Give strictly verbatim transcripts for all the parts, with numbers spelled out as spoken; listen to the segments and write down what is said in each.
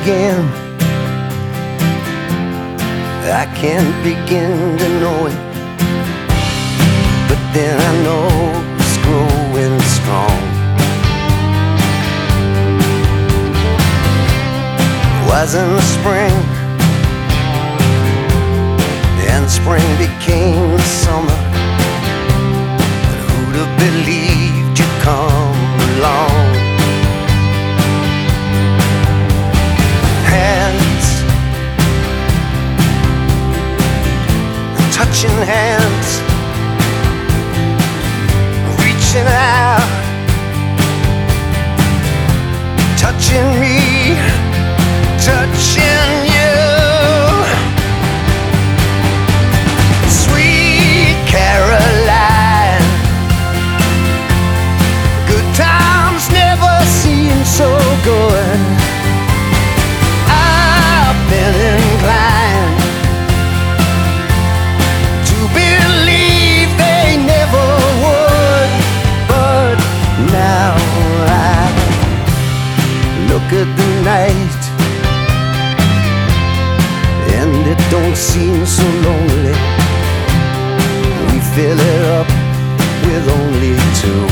begin. I can't begin to know it, but then I know it's growing strong. Was in the spring, and spring became the summer. But who'd have believed you'd come along? Hands, touching hands, reaching out, touching me, touching you. Sweet Caroline, good times never seem so good. I've been inclined to believe they never would, but now I look at the night and it don't seem so lonely. We fill it up with only two.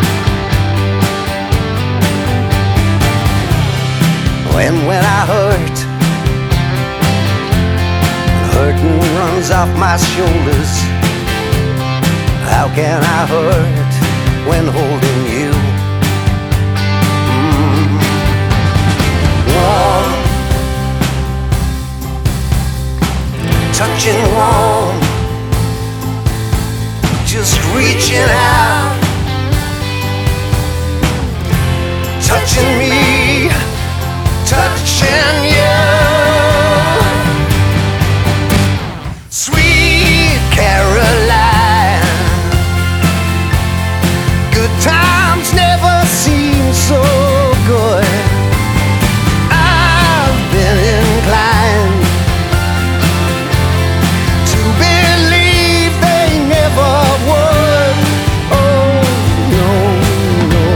And when I hurt, hurting runs off my shoulders. How can I hurt when holding you? Mm. Warm, touching warm, just reaching out, touching me, touching you. Sweet Caroline, good times never seem so good. I've been inclined to believe they never would. Oh no, no.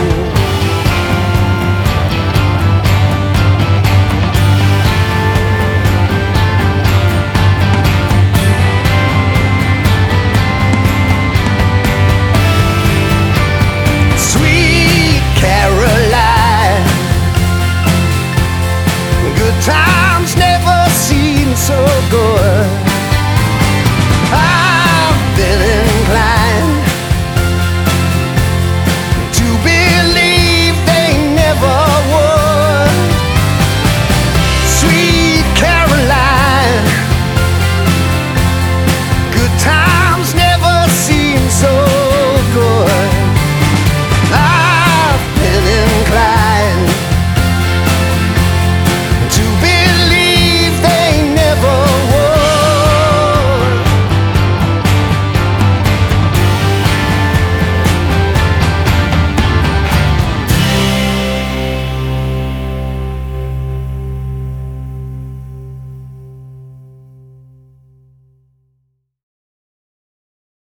Sweet Caroline, good times never seem so good.